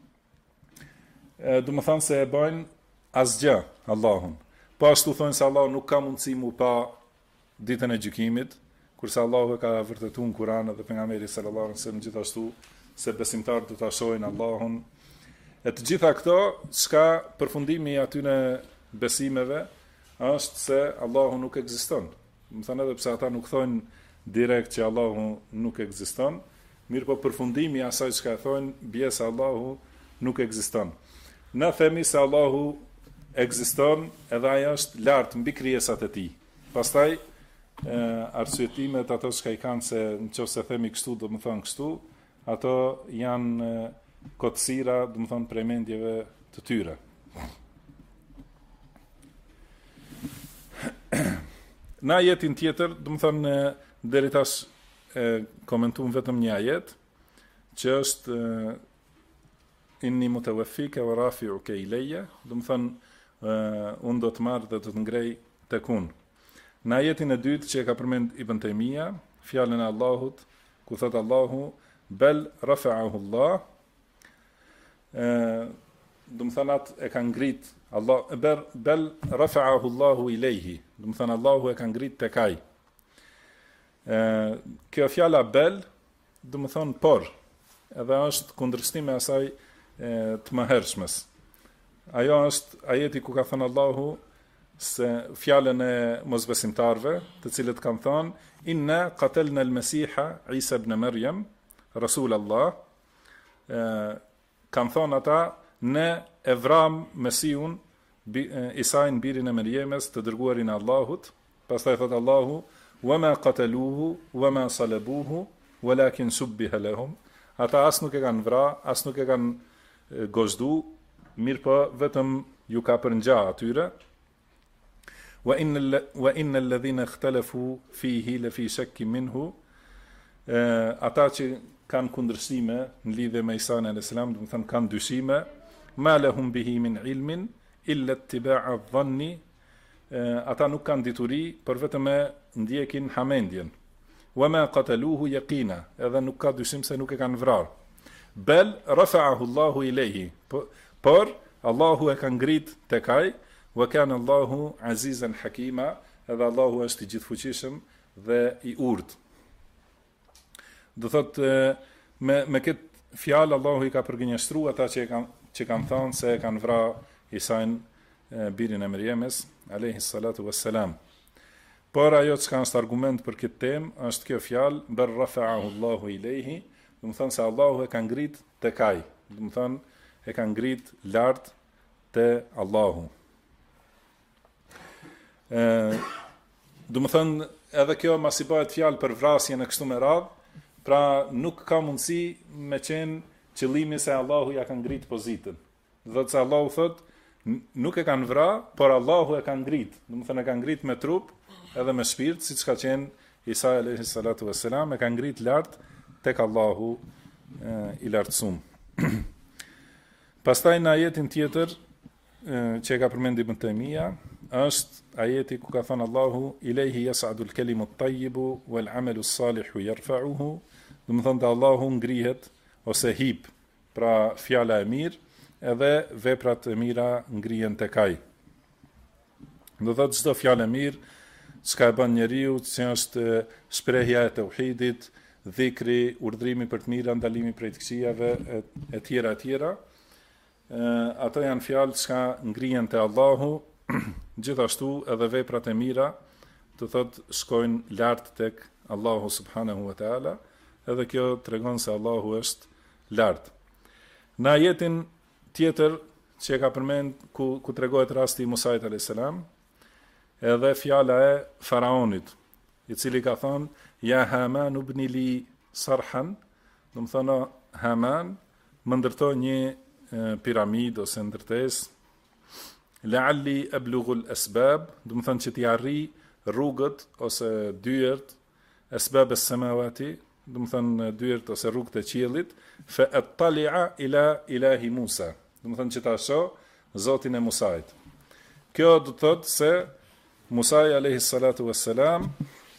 Do të thonë se e bajnë asgjë Allahun. Po ashtu thonë se Allahu nuk ka mundësi mu pa ditën e gjykimit, kurse Allahu e ka vërtetuar në Kur'an dhe pejgamberi sallallahu alaihi wasallam gjithashtu se besimtarët do ta shohin Allahun. E të gjitha këto, çka përfundimi i atyre besimeve është se Allahu nuk ekziston. Do të thonë edhe pse ata nuk thonë direkt që Allahu nuk ekziston, mirë po përfundimi i asaj çka e thonë bie se Allahu nuk ekziston. Ne themi se Allahu ekziston edhe ai është lart mbi krijesat e tij. Pastaj arsyetimet ato që i kanë se nëse themi kështu do të thonë kështu, ato janë kotësira, do të thonë prej mendjeve të tyre. Në ajetin tjetër, do të thonë deri tash komentuam vetëm një ajet që është inni mutawaffika wa rafi'uka ilayya, do të thonë unë do të marr dhe do të ngrej tek unë. Në ajetin e dytë që e ka përmend Ibn Taymija, fjalën e Allahut, ku thot Allahu bel rafa'ahu Allah, do të thonë atë e ka ngrit Allah, bel rafa'ahu Allahu ilayhi, do të thonë Allahu e ka ngrit tek ai. Kjo fjala bel, do të thonë por, edhe është kundërshtim me asaj të mëhershmes. Ajo është ajeti ku ka thënë Allahu se fjalën e mosbesimtarve, të cilët kanë thënë inna qatalna al-Masiha Isa ibn Maryam Rasul Allah, kanë thënë ata ne e vram Mesihun Isain birin e Merjemes, të dërguarin e Allahut. Pastaj thot Allahu wama qataluhu wama salabuhu walakin subbiha lahum, ata as nuk e kanë vrarë, as nuk e kanë gozhdu, mirë po vetëm ju ka përngja atyre. Wa inna alladhina ikhtalafu fihi la fi shakkin minhu, ata që kanë kundërshtime në lidhje me Isa alayhis salam, do të thonë kanë dyshime, ma lahum bihi min ilmin illa ittiba'a dhanni, ata nuk kanë dituri për vetëm e ndjekin hamendjen. Wa ma qataluhu yaqina, edhe nuk ka dyshim se nuk e kanë vrarë. Bel rafa'ahu Allahu ilayhi, por Allahu e ka ngrit tek ai. Wa kana Allahu azizan hakima, edhe Allahu është i gjithfuqishëm dhe i urtë. Do thotë me këtë fjalë Allahu i ka përgënjeshtruar ata që kanë thënë se e kanë vrarë Isain birin e Merjemes alayhi salatu wassalam. Por ajo që është argument për këtë temë është kjo fjalë ber rafa'ahu Allahu ilayhi, do të thonë se Allahu e ka ngrit tek ai, do të thonë e ka ngrit lart te Allahu. Do të thonë edhe kjo masi bëhet fjalë për vrasjen e kështu me radhë, pra nuk ka mundësi me qenë qëllimi se Allahu ja ka ngrit pozitën. Dhe se Allahu thot nuk e kanë vrarë, por Allahu e ka ngrit. Do të thonë e ka ngrit me trup edhe me shpirt, siç ka qenë Isa alayhi salatu wassalam, e ka ngrit lart tek Allahu i lartësuar. Pastaj në ajetin tjetër që e ka përmendur Ibn Taymija, është ajeti ku ka thënë Allahu ilayhi yas'adu al-kalimu at-tayyibu wal-'amalu as-salihu yarfa'uhu, do të thonë Allahu ngrihet ose hip, pra fjala e mirë edhe veprat e mira ngrihen tek ai. Do thotë çdo fjalë e mirë, çka e bën njeriu, që është shprehja e tauhidit, dhikri, urdhrimi për të mira, ndalimi prej të këqijave e tjera e tjera. Ato janë fjalë që ngrihen te Allahu, gjithashtu edhe veprat e mira, do thot shkojnë lart tek Allahu subhanahu wa taala, edhe kjo tregon se Allahu është lart. Në ajetin tjetër që e ka përmend ku tregohet rasti i Musait alayhis salam, edhe fjala e faraonit, i cili ka thënë ja Haman ibni li sarhan, do të thonë Haman më ndërtoi një piramid ose ndërtesë, la'alli ablughu al-asbab, do të thonë që t'i arri rrugët ose dyert, asbab as-samawati, do të thonë dyert ose rrugët e qiellit, fa attali'a ila ilahi Musa, do të thonë që ta shoh Zotin e Musait. Kjo do të thotë se Musai alayhi salatu wassalam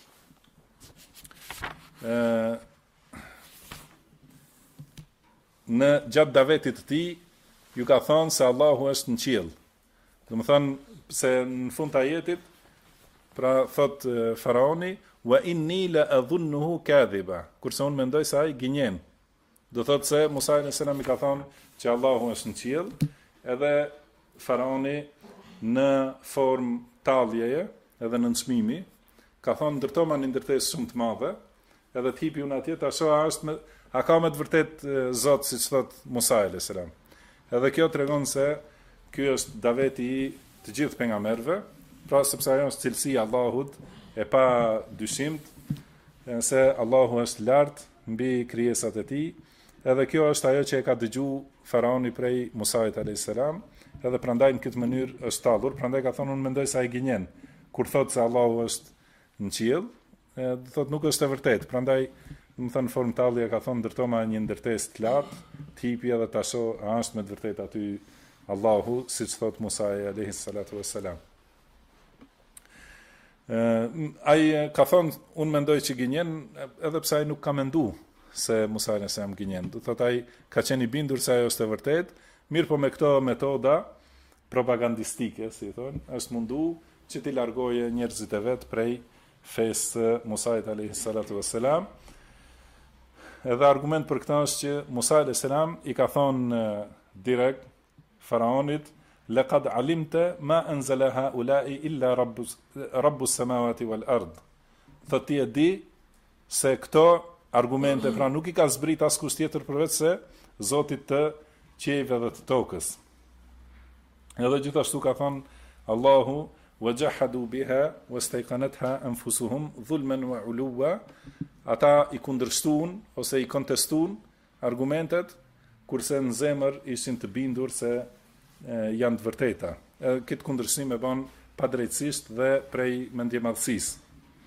në gjatë davetit të tij ju ka thonë se Allahu është në qiell. Do të thonë se në fund të ajetit, pra thot faraoni, wa inni la adhunnuhu kadhiba, kurse unë mendoj se ai gënjen. Do thot se Musa alayhis salam i ka thonë që Allahu është në qiell, edhe faraoni në formë talljeje, edhe në çmimi, ka thonë ndërtoma një ndërtesë shumë të madhe, edhe të hipi unë atje ta shoh a ka me të vërtet Zot, siç thot Musa alayhis salam. Edhe kjo tregon se ky është daveti i të gjithë pejgamberëve, pra sepse ajo është cilësia e Allahut e pa dyshimt, se Allahu është lart mbi krijesat e tij, edhe kjo është ajo që e ka dëgjuar faraoni prej Musait alayhis salam, edhe prandaj në këtë mënyrë është tallur, prandaj ka thonë unë mendoj se ai gënjen kur thot se Allahu është në qiell, do thot nuk është e vërtetë, prandaj do të thonë formë tallje ka thonë ndërtoma një ndërtesë të lartë, tipi edhe ta shoh a është me të vërtetë aty Allahu, siç thot Musa alayhis salatu wassalam. Ai ka thonë unë mendoj që gënjen, edhe pse ai nuk ka menduar se Musa alayhis salam gënjen. Do thot ai ka qenë i bindur se ajo është e vërtetë, mirë po me këto metoda propagandistike, si thonë, është mundu që t'i largoje njerëzit e vet prej fesë Musait alayhis salatu wassalam. Edhe argument për këtë është që Musa alayhis salam i ka thonë direkt faraonit, laqad alimta ma anzala haula'i illa rabbus samawati wal ard. Thotë ti e di se këto argumente pra nuk i ka zbrit askush tjetër përveç se Zoti të qiejve dhe të tokës. Edhe gjithashtu ka thonë Allahu wajahadu biha wastayqanatha anfusuhum dhulman wa uluwa, ata i kundërshtuan ose i kontestuan argumentet, kurse në zemër ishin të bindur se janë të vërteta. Këtë kundërshtim e bën padrejtësisht dhe prej mendjemadhësisë.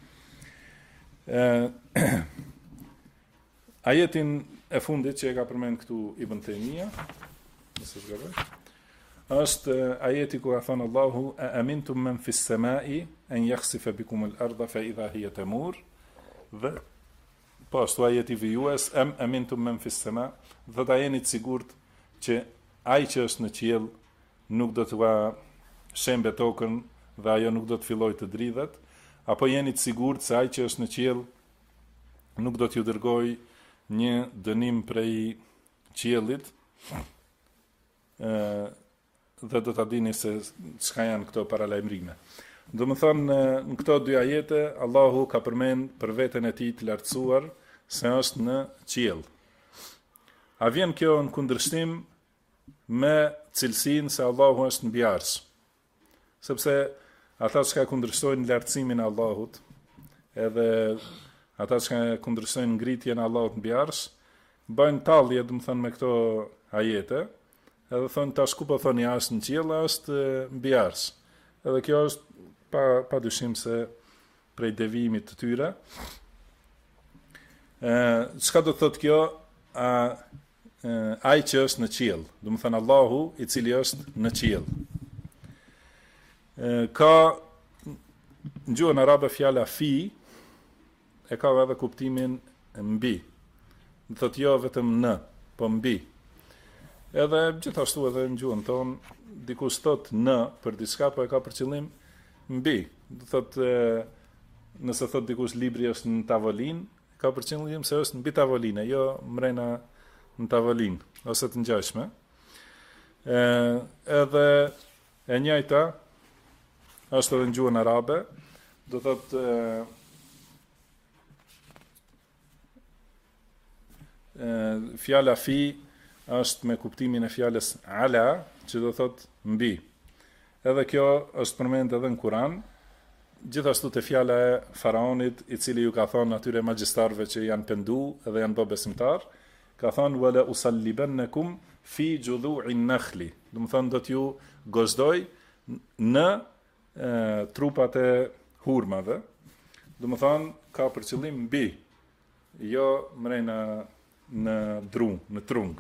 Ajetin e fundit që e ka përmend këtu Ibn Taymija, nëse zgaboj, është ajeti ku ka thënë Allahu a amintum man fis samai an yakhsifa bikum al-ardha fa idha hiya tamur, dhe po ashtu ajeti vijues am amintum man fis sama, dhe ta jeni të sigurt që ai që është në qiell nuk do t'ua shembe tokën dhe ajo nuk do të fillojë të dridhet, apo jeni të sigurt se ai që është në qiell nuk do t'ju dërgoj një dënim prej qiellit, dhe do ta dini se çka janë këto paralajmërime. Do të thonë në këto dy ajete Allahu ka përmend për veten e tij të lartësuar se është në qiell. A vjen kjo në kundërshtim me cilësinë se Allahu është mbi arsh? Sepse ata që kundërshtojnë lartësimin e Allahut, edhe ata që kundërshtojnë ngritjen e Allahut mbi arsh, bëjnë tallje, do të thonë, me këto ajete. Edhe thonë tash ku po thoni është në qiell, është mbi arsh. Edhe kjo është pa dyshim se prej devijimit të tyre. Çka do të thotë kjo? Ai që është në qiell, do të thonë Allahu i cili është në qiell. Ka në gjuhën arabe fjala fi e ka edhe kuptimin mbi. Do thotë jo vetëm në, po mbi. Edhe gjithashtu edhe në gjuhën tonë dikush thot në për diçka, po e ka për qëllim mbi. Do thotë nëse thot dikush libri është në tavolinë, ka për qëllim se është mbi tavolinë, jo mrena në tavolinë ose të ngjashme. Edhe e njëjta është edhe në gjuhën arabe, do thot fjala fi është me kuptimin e fjalës ala, që do thot mbi. Edhe kjo është përmendur edhe në Kur'an, gjithashtu te fjala e faraonit, i cili ju ka thonë atyre magjistarëve që janë pendu edhe janë bë besimtar, ka thonë wala usallibannakum fi judhu'in nakhli. Do të thonë do t'ju gozdoj në trupat e hurmave. Do të thonë ka për qëllim mbi, jo mrena në dru, në trung.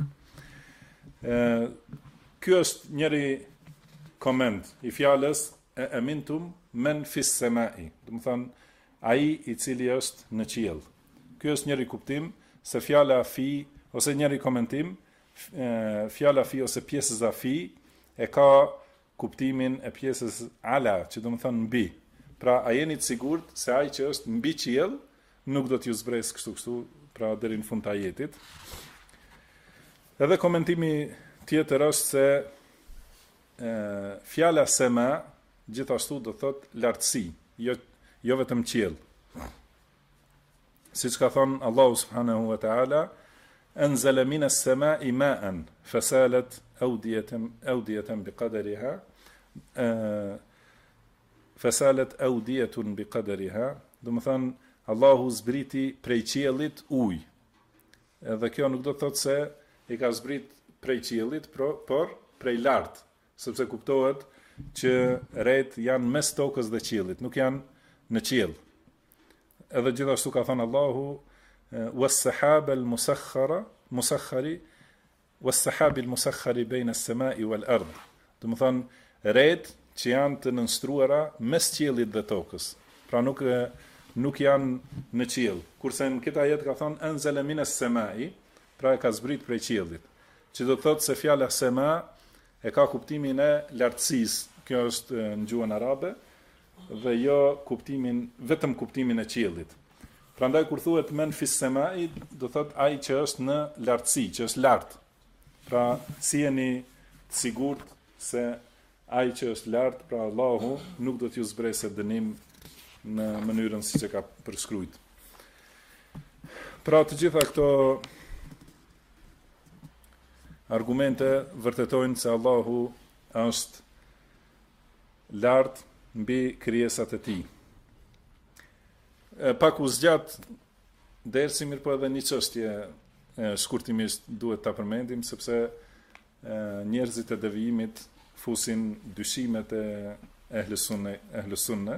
Ky është njëri koment i fjalës e amintum men fis semai. Do të thonë ai i cili është në qiell. Ky është njëri kuptim se fjala fi ose njëri komentim, fjala fi ose pjesa fi e ka kuptimin e pjesës ala, që do të thonë mbi. Pra a jeni të sigurt se ai që është mbi qiell nuk do t'ju zbres kështu, pra deri në fund të ajetit. Edhe komentimi tjetër është se fjala sema gjithashtu do thot lartësi, jo vetëm qiell. Siç ka thënë Allahu subhanahu wa taala, anzala minas samai ma'an fasalat awdiyatan biqadriha fasalat awdiyatun biqadriha. Do të thënë Allahu zbriti prej qiellit ujë. Edhe kjo nuk do të thotë se i ka zbrit prej qiellit, por prej lart, sepse kuptohet që rejt janë mes tokës dhe qiellit, nuk janë në qiell. Edhe gjithashtu ka thënë Allahu was-sahab al-musakhkhari was-sahab al-musakhkhari bayna as-sama'i wal-ard. Do të thonë rejt që janë të nënstruara mes qiellit dhe tokës. Pra nuk janë në qiell. Kurse në këtë ajet ka thënë anzala minas samai, pra e ka zbrit prej qiellit. Që do të thotë se fjala sema e ka kuptimin e lartësisë. Kjo është në gjuhën arabe dhe jo vetëm kuptimin e qiellit. Prandaj kur thuhet men fis semai, do thot ai që është në lartësi, që është lart. Pra si jeni të sigurt se ai që është lart, pra Allahu nuk do t'ju zbresë dënim në mënyrën siç e ka përshkruajtur. Pra të gjitha këto argumente vërtetojnë se Allahu është lart mbi krijesat e tij. Pak u zgjat dersi, mirë po edhe një çështje shkurtimisht duhet ta përmendim, sepse njerëzit e devijimit fusin dyshimet e ehlus sunne.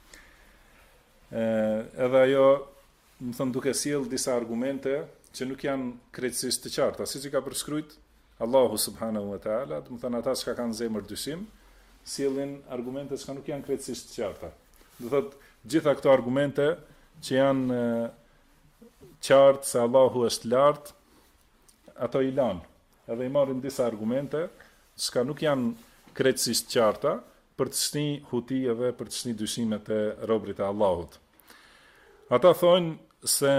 Edhe ajo, më thënë, duke sjell disa argumente që nuk janë krejtësisht të qarta, siç i ka përshkruajtur Allahu subhanahu wa taala, do të thënë ata që kanë zemër dyshim, sjellin argumente që nuk janë krejtësisht të qarta. Do thotë gjitha këto argumente që janë qartë se Allahu është lart, ato i lanë. Edhe i marrin disa argumente që nuk janë krejtësisht qarta për të shni huti edhe për të shni dyshimet e robrit e Allahut. Ata thonë se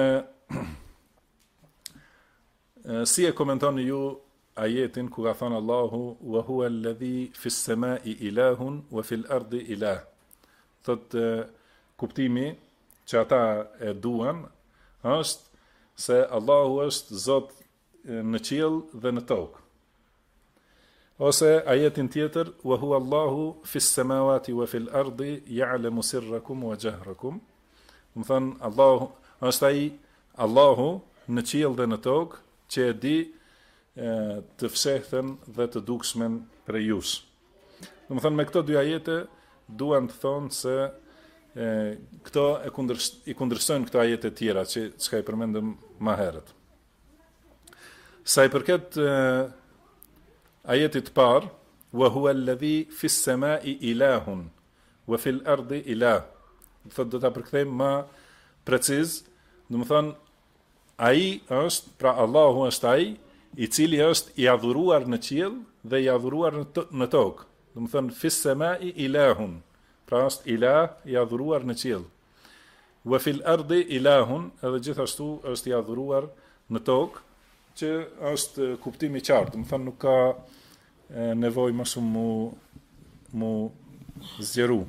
si e komentoni ju ajetin ku ka thënë Allahu wa huwa alladhi fis samai ilahun wa fil ardi ilah. Thot kuptimi që ata e duan është se Allahu është Zot në qiell dhe në tokë. Ose ajetin tjetër wa huwa Allahu fis samawati wa fil ardi ya'lamu sirrakum wa jahrakum. Do të thënë Allahu është ai Allahu në qiell dhe në tokë që e di të fshehtën dhe të dukshmen për jush. Do të thënë me këto dy ajete duan të thonë se këto i kundërsojnë këto ajete tjera që i përmendëm më herët. Sa i përket ajetit parë, wa huwa alladhi fis samai ilahun wa fil ardi ilah. Do ta përkthejmë më preciz, do të thonë ai është, pra Allahu është ai i cili është i adhuruar në qiell dhe i adhuruar në tokë. Do të thonë fis samai ilahun, pra është ilah i adhuruar në qiell. wa fil ardi ilahun, edhe gjithashtu është i adhuruar në tokë, që është kuptimi i qartë, më thënë nuk ka nevojë më shumë mu zgjeru.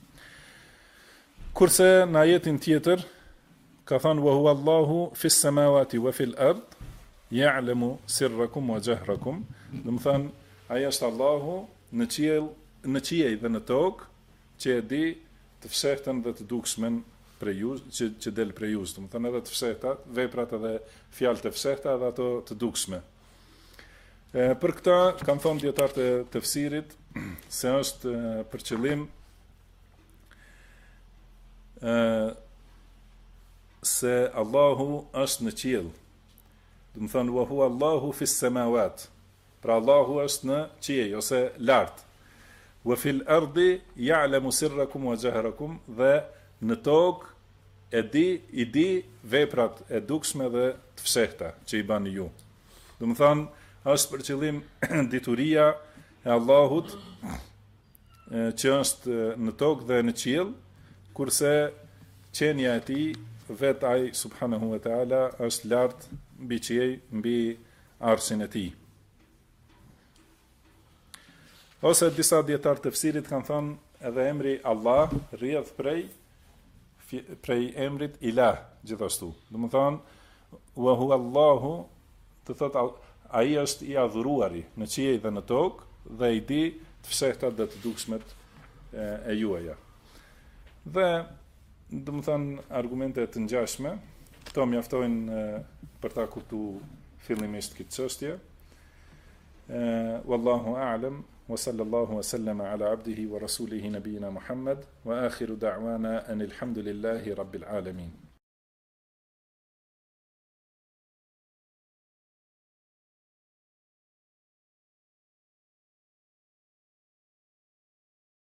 Kurse në ajetin tjetër ka thënë wa huwa Allahu fis samawati wa fil ard ya'lamu sirrakum wa jahrakum, do të thënë ai është Allahu në qiell dhe në tokë, që e di të fshehtën dhe të dukshmen prej ju, që del prej ju, do të thënë edhe të fshehta, veprat edhe fjalët e fshehta edhe ato të dukshme. Për këta kanë thonë dietarët e tefsirit se është për qëllim se Allahu është në qiell. Do të thënë wa huwa Allahu fis samawat. Pra Allahu është në qiell ose lart. Wa fil ardi ya'lamu sirrakum wa jahrakum, dhe në tokë i di veprat e dukshme dhe të fshehta që i bani ju. Do të thënë është për qëllim dituria e Allahut që është në tokë dhe në qiell, kurse qenia e tij vet ai subhanahu wa taala është lart mbi qiell, mbi arshin e tij. Ose disa dietar të tefsirit kanë thënë edhe emri Allah rrjedh prej emrit ilah gjithashtu. Do të thonë wa huwa Allahu, të thotë ai është i adhuruari në qiell dhe në tokë, dhe i di të fshehtat dhe të dukshmet e juaja. Dhe do të thonë argumente të ngjashme, këto mjaftojnë për ta kuptuar fillimisht këtë çështje. Wallahu a'lam. وصلى الله وسلم على عبده ورسوله نبينا محمد وآخر دعوانا أن الحمد لله رب العالمين.